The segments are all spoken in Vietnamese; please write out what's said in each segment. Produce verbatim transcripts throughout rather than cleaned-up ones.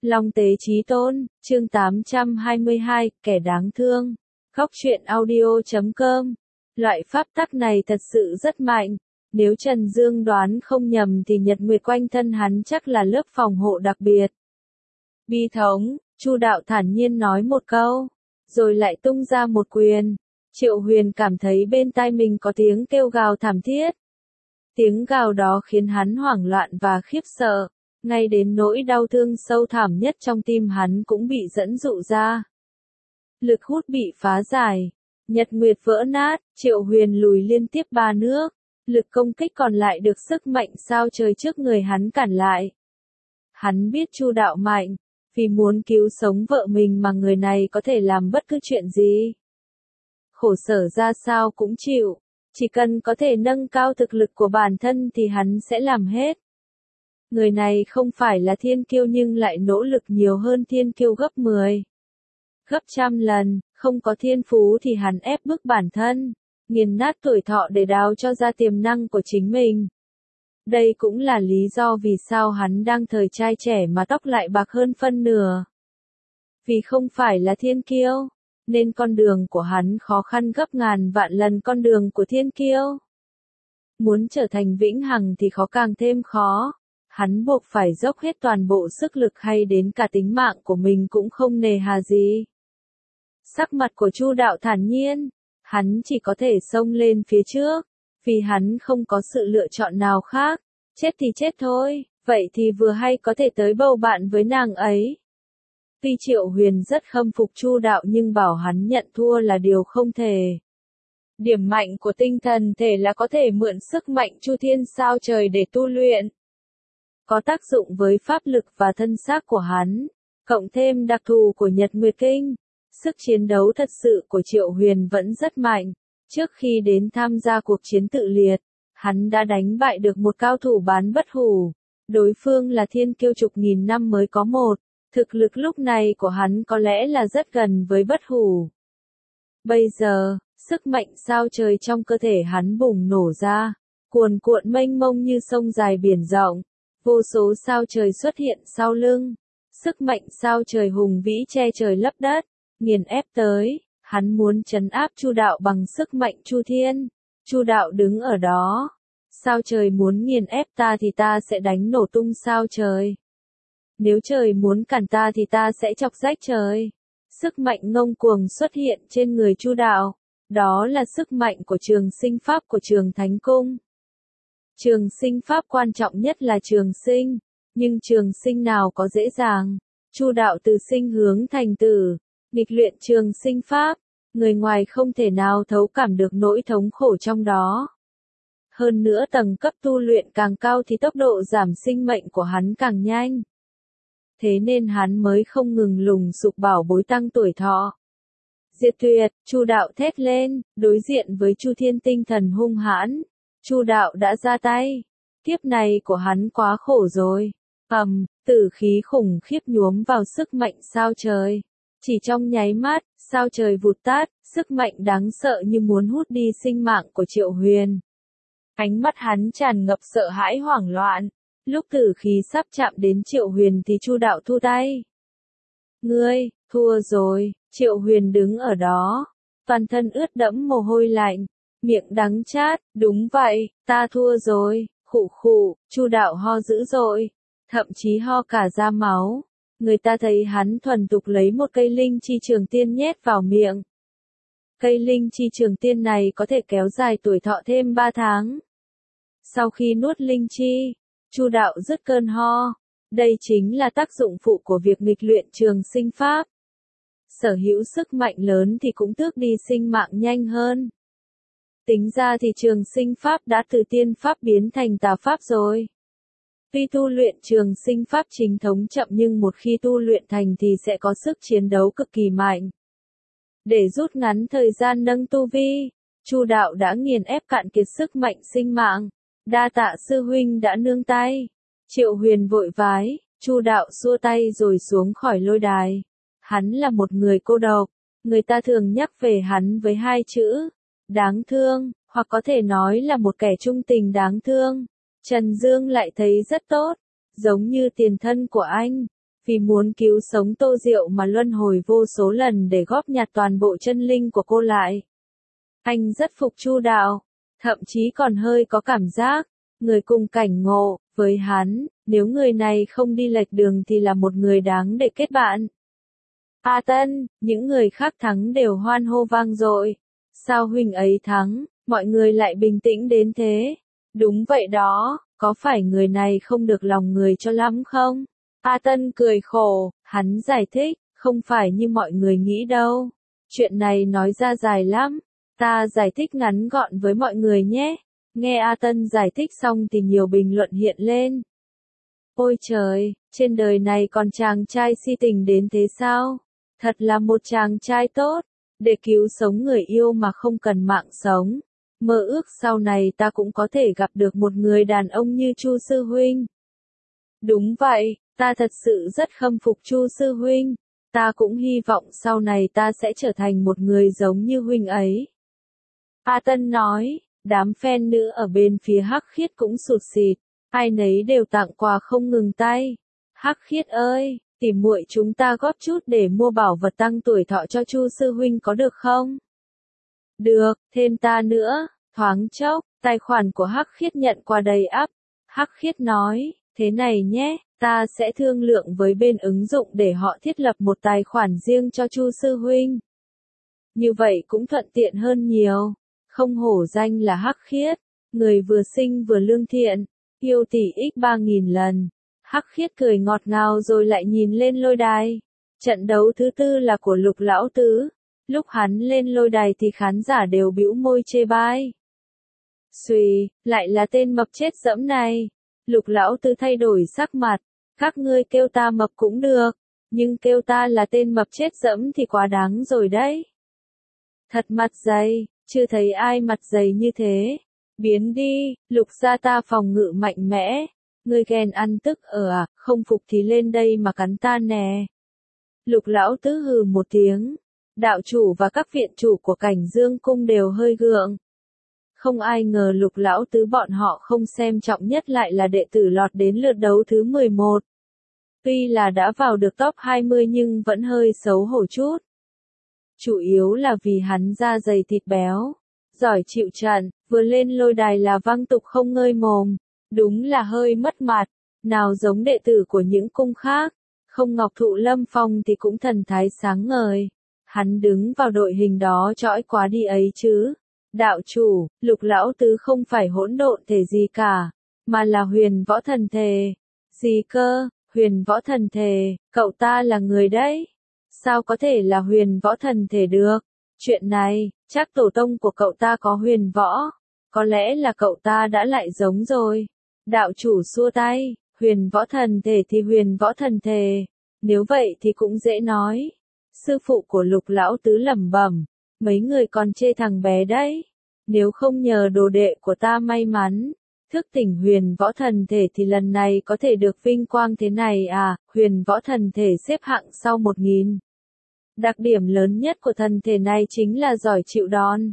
Long tế chí tôn, chương tám trăm hai mươi hai, kẻ đáng thương. Góc truyện audio chấm com. Loại pháp tắc này thật sự rất mạnh. Nếu Trần Dương đoán không nhầm thì nhật nguyệt quanh thân hắn chắc là lớp phòng hộ đặc biệt. Bi thống, Chu đạo thản nhiên nói một câu, rồi lại tung ra một quyền. Triệu Huyền cảm thấy bên tai mình có tiếng kêu gào thảm thiết. Tiếng gào đó khiến hắn hoảng loạn và khiếp sợ, ngay đến nỗi đau thương sâu thẳm nhất trong tim hắn cũng bị dẫn dụ ra. Lực hút bị phá giải, nhật nguyệt vỡ nát, Triệu Huyền lùi liên tiếp ba nước, lực công kích còn lại được sức mạnh sao trời trước người hắn cản lại. Hắn biết Chu đạo mạnh, vì muốn cứu sống vợ mình mà người này có thể làm bất cứ chuyện gì. Khổ sở ra sao cũng chịu, chỉ cần có thể nâng cao thực lực của bản thân thì hắn sẽ làm hết. Người này không phải là thiên kiêu nhưng lại nỗ lực nhiều hơn thiên kiêu gấp mười, gấp trăm lần, không có thiên phú thì hắn ép bức bản thân, nghiền nát tuổi thọ để đào cho ra tiềm năng của chính mình. Đây cũng là lý do vì sao hắn đang thời trai trẻ mà tóc lại bạc hơn phân nửa. Vì không phải là thiên kiêu, nên con đường của hắn khó khăn gấp ngàn vạn lần con đường của thiên kiêu. Muốn trở thành vĩnh hằng thì khó càng thêm khó. Hắn buộc phải dốc hết toàn bộ sức lực hay đến cả tính mạng của mình cũng không nề hà gì. Sắc mặt của Chu đạo thản nhiên, hắn chỉ có thể xông lên phía trước, vì hắn không có sự lựa chọn nào khác, chết thì chết thôi, vậy thì vừa hay có thể tới bầu bạn với nàng ấy. Tuy Triệu Huyền rất khâm phục Chu đạo nhưng bảo hắn nhận thua là điều không thể. Điểm mạnh của tinh thần thể là có thể mượn sức mạnh Chu Thiên sao trời để tu luyện. Có tác dụng với pháp lực và thân xác của hắn, cộng thêm đặc thù của Nhật Nguyệt Kinh, sức chiến đấu thật sự của Triệu Huyền vẫn rất mạnh. Trước khi đến tham gia cuộc chiến tự liệt, hắn đã đánh bại được một cao thủ bán bất hủ. Đối phương là thiên kiêu chục nghìn năm mới có một, thực lực lúc này của hắn có lẽ là rất gần với bất hủ. Bây giờ, sức mạnh sao trời trong cơ thể hắn bùng nổ ra, cuồn cuộn mênh mông như sông dài biển rộng. Vô số sao trời xuất hiện sau lưng, sức mạnh sao trời hùng vĩ che trời lấp đất, nghiền ép tới, hắn muốn trấn áp Chu đạo bằng sức mạnh Chu Thiên. Chu đạo đứng ở đó, sao trời muốn nghiền ép ta thì ta sẽ đánh nổ tung sao trời. Nếu trời muốn cản ta thì ta sẽ chọc rách trời. Sức mạnh ngông cuồng xuất hiện trên người Chu đạo, đó là sức mạnh của trường sinh pháp của Trường Thánh Cung. Trường sinh pháp quan trọng nhất là trường sinh, nhưng trường sinh nào có dễ dàng. Chu đạo từ sinh hướng thành tử, nghịch luyện trường sinh pháp, người ngoài không thể nào thấu cảm được nỗi thống khổ trong đó. Hơn nữa tầng cấp tu luyện càng cao thì tốc độ giảm sinh mệnh của hắn càng nhanh. Thế nên hắn mới không ngừng lùng sục bảo bối tăng tuổi thọ. Diệt tuyệt, Chu đạo thét lên, đối diện với Chu Thiên tinh thần hung hãn. Chu đạo đã ra tay. Kiếp này của hắn quá khổ rồi. Ầm, tử khí khủng khiếp nhuốm vào sức mạnh sao trời. Chỉ trong nháy mắt, sao trời vụt tát, sức mạnh đáng sợ như muốn hút đi sinh mạng của Triệu Huyền. Ánh mắt hắn tràn ngập sợ hãi hoảng loạn. Lúc tử khí sắp chạm đến Triệu Huyền thì Chu đạo thu tay. Ngươi, thua rồi. Triệu Huyền đứng ở đó, toàn thân ướt đẫm mồ hôi lạnh. Miệng đắng chát, đúng vậy, ta thua rồi, khụ khụ, Chu đạo ho dữ dội, thậm chí ho cả ra máu. Người ta thấy hắn thuần tục lấy một cây linh chi trường tiên nhét vào miệng. Cây linh chi trường tiên này có thể kéo dài tuổi thọ thêm ba tháng. Sau khi nuốt linh chi, Chu đạo dứt cơn ho. Đây chính là tác dụng phụ của việc nghịch luyện trường sinh pháp. Sở hữu sức mạnh lớn thì cũng tước đi sinh mạng nhanh hơn. Tính ra thì trường sinh pháp đã từ tiên pháp biến thành tà pháp rồi. Tuy tu luyện trường sinh pháp chính thống chậm nhưng một khi tu luyện thành thì sẽ có sức chiến đấu cực kỳ mạnh. Để rút ngắn thời gian nâng tu vi, Chu đạo đã nghiền ép cạn kiệt sức mạnh sinh mạng. Đa tạ sư huynh đã nương tay. Triệu Huyền vội vái, Chu đạo xua tay rồi xuống khỏi lôi đài. Hắn là một người cô độc, người ta thường nhắc về hắn với hai chữ. Đáng thương, hoặc có thể nói là một kẻ trung tình đáng thương. Trần Dương lại thấy rất tốt, giống như tiền thân của anh. Vì muốn cứu sống Tô Diệu mà luân hồi vô số lần để góp nhặt toàn bộ chân linh của cô lại. Anh rất phục Chu Đạo, thậm chí còn hơi có cảm giác, người cùng cảnh ngộ, với hắn, nếu người này không đi lệch đường thì là một người đáng để kết bạn. A Tân, những người khác thắng đều hoan hô vang dội. Sao huynh ấy thắng, mọi người lại bình tĩnh đến thế? Đúng vậy đó, có phải người này không được lòng người cho lắm không? A Tân cười khổ, hắn giải thích, không phải như mọi người nghĩ đâu. Chuyện này nói ra dài lắm, ta giải thích ngắn gọn với mọi người nhé. Nghe A Tân giải thích xong thì nhiều bình luận hiện lên. Ôi trời, trên đời này còn chàng trai si tình đến thế sao? Thật là một chàng trai tốt, để cứu sống người yêu mà không cần mạng sống. Mơ ước sau này ta cũng có thể gặp được một người đàn ông như Chu sư huynh. Đúng vậy, ta thật sự rất khâm phục Chu sư huynh. Ta cũng hy vọng sau này ta sẽ trở thành một người giống như huynh ấy. A Tân nói, đám fan nữ ở bên phía Hắc Khiết cũng sụt sịt, ai nấy đều tặng quà không ngừng tay. Hắc Khiết ơi, tỉ muội chúng ta góp chút để mua bảo vật tăng tuổi thọ cho Chu sư huynh có được không? Được, thêm ta nữa. Thoáng chốc, tài khoản của Hắc Khiết nhận quà đầy ắp. Hắc Khiết nói, thế này nhé, ta sẽ thương lượng với bên ứng dụng để họ thiết lập một tài khoản riêng cho Chu sư huynh. Như vậy cũng thuận tiện hơn nhiều. Không hổ danh là Hắc Khiết, người vừa xinh vừa lương thiện, yêu tỷ ích ba nghìn lần. Hắc Khiết cười ngọt ngào rồi lại nhìn lên lôi đài. Trận đấu thứ tư là của Lục Lão Tứ. Lúc hắn lên lôi đài thì khán giả đều bĩu môi chê bai. Xùy, lại là tên mập chết dẫm này. Lục Lão Tứ thay đổi sắc mặt. Các ngươi kêu ta mập cũng được, nhưng kêu ta là tên mập chết dẫm thì quá đáng rồi đấy. Thật mặt dày, chưa thấy ai mặt dày như thế. Biến đi, Lục gia ta phòng ngự mạnh mẽ. Ngươi ghen ăn tức ở à, không phục thì lên đây mà cắn ta nè. Lục Lão Tứ hừ một tiếng. Đạo chủ và các viện chủ của Cảnh Dương Cung đều hơi gượng. Không ai ngờ Lục Lão Tứ bọn họ không xem trọng nhất lại là đệ tử lọt đến lượt đấu thứ mười một. Tuy là đã vào được top hai mươi nhưng vẫn hơi xấu hổ chút. Chủ yếu là vì hắn da dày thịt béo, giỏi chịu trận, vừa lên lôi đài là văng tục không ngơi mồm. Đúng là hơi mất mặt, nào giống đệ tử của những cung khác. Không Ngọc Thụ Lâm Phong thì cũng thần thái sáng ngời. Hắn đứng vào đội hình đó chõi quá đi ấy chứ. Đạo chủ, Lục Lão Tứ không phải hỗn độn thể gì cả, mà là huyền võ thần thể. Gì cơ, huyền võ thần thể, cậu ta là người đấy. Sao có thể là huyền võ thần thể được? Chuyện này, chắc tổ tông của cậu ta có huyền võ. Có lẽ là cậu ta đã lại giống rồi. Đạo chủ xua tay, huyền võ thần thể thì huyền võ thần thể. Nếu vậy thì cũng dễ nói. Sư phụ của Lục Lão Tứ lẩm bẩm, mấy người còn chê thằng bé đấy. Nếu không nhờ đồ đệ của ta may mắn, thức tỉnh huyền võ thần thể thì lần này có thể được vinh quang thế này à, huyền võ thần thể xếp hạng sau một nghìn. Đặc điểm lớn nhất của thần thể này chính là giỏi chịu đòn.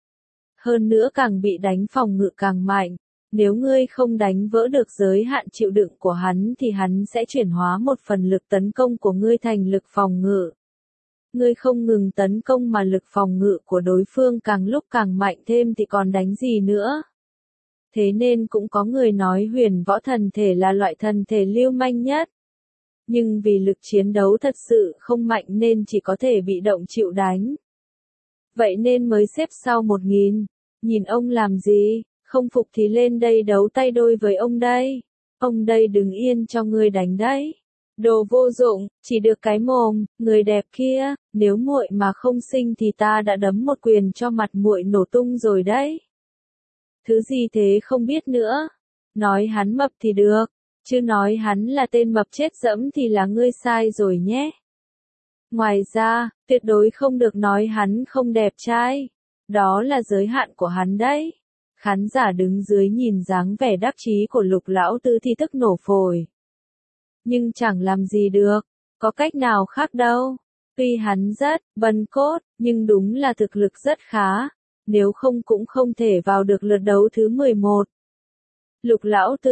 Hơn nữa càng bị đánh phòng ngự càng mạnh. Nếu ngươi không đánh vỡ được giới hạn chịu đựng của hắn thì hắn sẽ chuyển hóa một phần lực tấn công của ngươi thành lực phòng ngự. Ngươi không ngừng tấn công mà lực phòng ngự của đối phương càng lúc càng mạnh thêm thì còn đánh gì nữa. Thế nên cũng có người nói huyền võ thần thể là loại thần thể lưu manh nhất. Nhưng vì lực chiến đấu thật sự không mạnh nên chỉ có thể bị động chịu đánh. Vậy nên mới xếp sau một nghìn. Nhìn ông làm gì, không phục thì lên đây đấu tay đôi với ông đây. Ông đây đứng yên cho ngươi đánh đấy. Đồ vô dụng, chỉ được cái mồm, người đẹp kia, nếu muội mà không sinh thì ta đã đấm một quyền cho mặt muội nổ tung rồi đấy. Thứ gì thế không biết nữa. Nói hắn mập thì được, chứ nói hắn là tên mập chết dẫm thì là ngươi sai rồi nhé. Ngoài ra, tuyệt đối không được nói hắn không đẹp trai. Đó là giới hạn của hắn đấy. Khán giả đứng dưới nhìn dáng vẻ đắc chí của Lục Lão Tứ thì tức nổ phổi. Nhưng chẳng làm gì được, có cách nào khác đâu. Tuy hắn rất bần cốt, nhưng đúng là thực lực rất khá. Nếu không cũng không thể vào được lượt đấu thứ mười một. Lục Lão Tứ,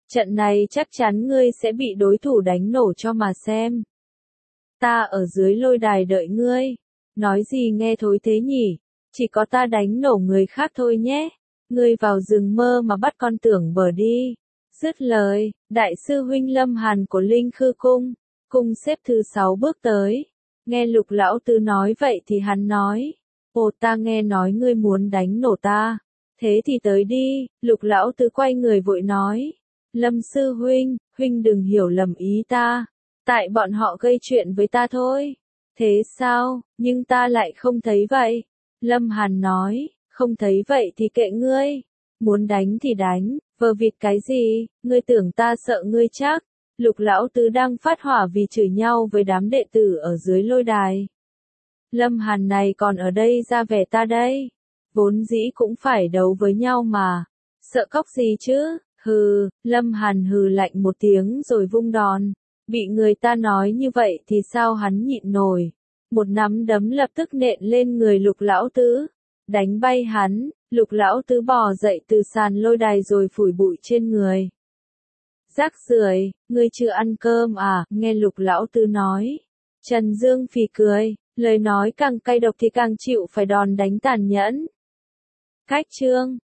Trận này chắc chắn ngươi sẽ bị đối thủ đánh nổ cho mà xem. Ta ở dưới lôi đài đợi ngươi. Nói gì nghe thối thế nhỉ? Chỉ có ta đánh nổ người khác thôi nhé. Ngươi vào rừng mơ mà bắt con tưởng bờ đi. Dứt lời, đại sư huynh Lâm Hàn của Linh Khư Cung, cung xếp thứ sáu bước tới. Nghe Lục lão tứ nói vậy thì hắn nói, ồ ta nghe nói ngươi muốn đánh nổ ta. Thế thì tới đi, Lục lão tứ quay người vội nói. Lâm sư huynh, huynh đừng hiểu lầm ý ta. Tại bọn họ gây chuyện với ta thôi. Thế sao, nhưng ta lại không thấy vậy. Lâm Hàn nói, không thấy vậy thì kệ ngươi. Muốn đánh thì đánh, vờ vịt cái gì, ngươi tưởng ta sợ ngươi chắc. Lục lão tứ đang phát hỏa vì chửi nhau với đám đệ tử ở dưới lôi đài. Lâm Hàn này còn ở đây ra vẻ ta đây. Vốn dĩ cũng phải đấu với nhau mà. Sợ cóc gì chứ, hừ, Lâm Hàn hừ lạnh một tiếng rồi vung đòn. Bị người ta nói như vậy thì sao hắn nhịn nổi. Một nắm đấm lập tức nện lên người lục lão tứ. Đánh bay hắn, lục lão tứ bò dậy từ sàn lôi đài rồi phủi bụi trên người. Rác rưởi, ngươi chưa ăn cơm à, nghe lục lão tứ nói. Trần Dương phì cười, lời nói càng cay độc thì càng chịu phải đòn đánh tàn nhẫn. Cách chương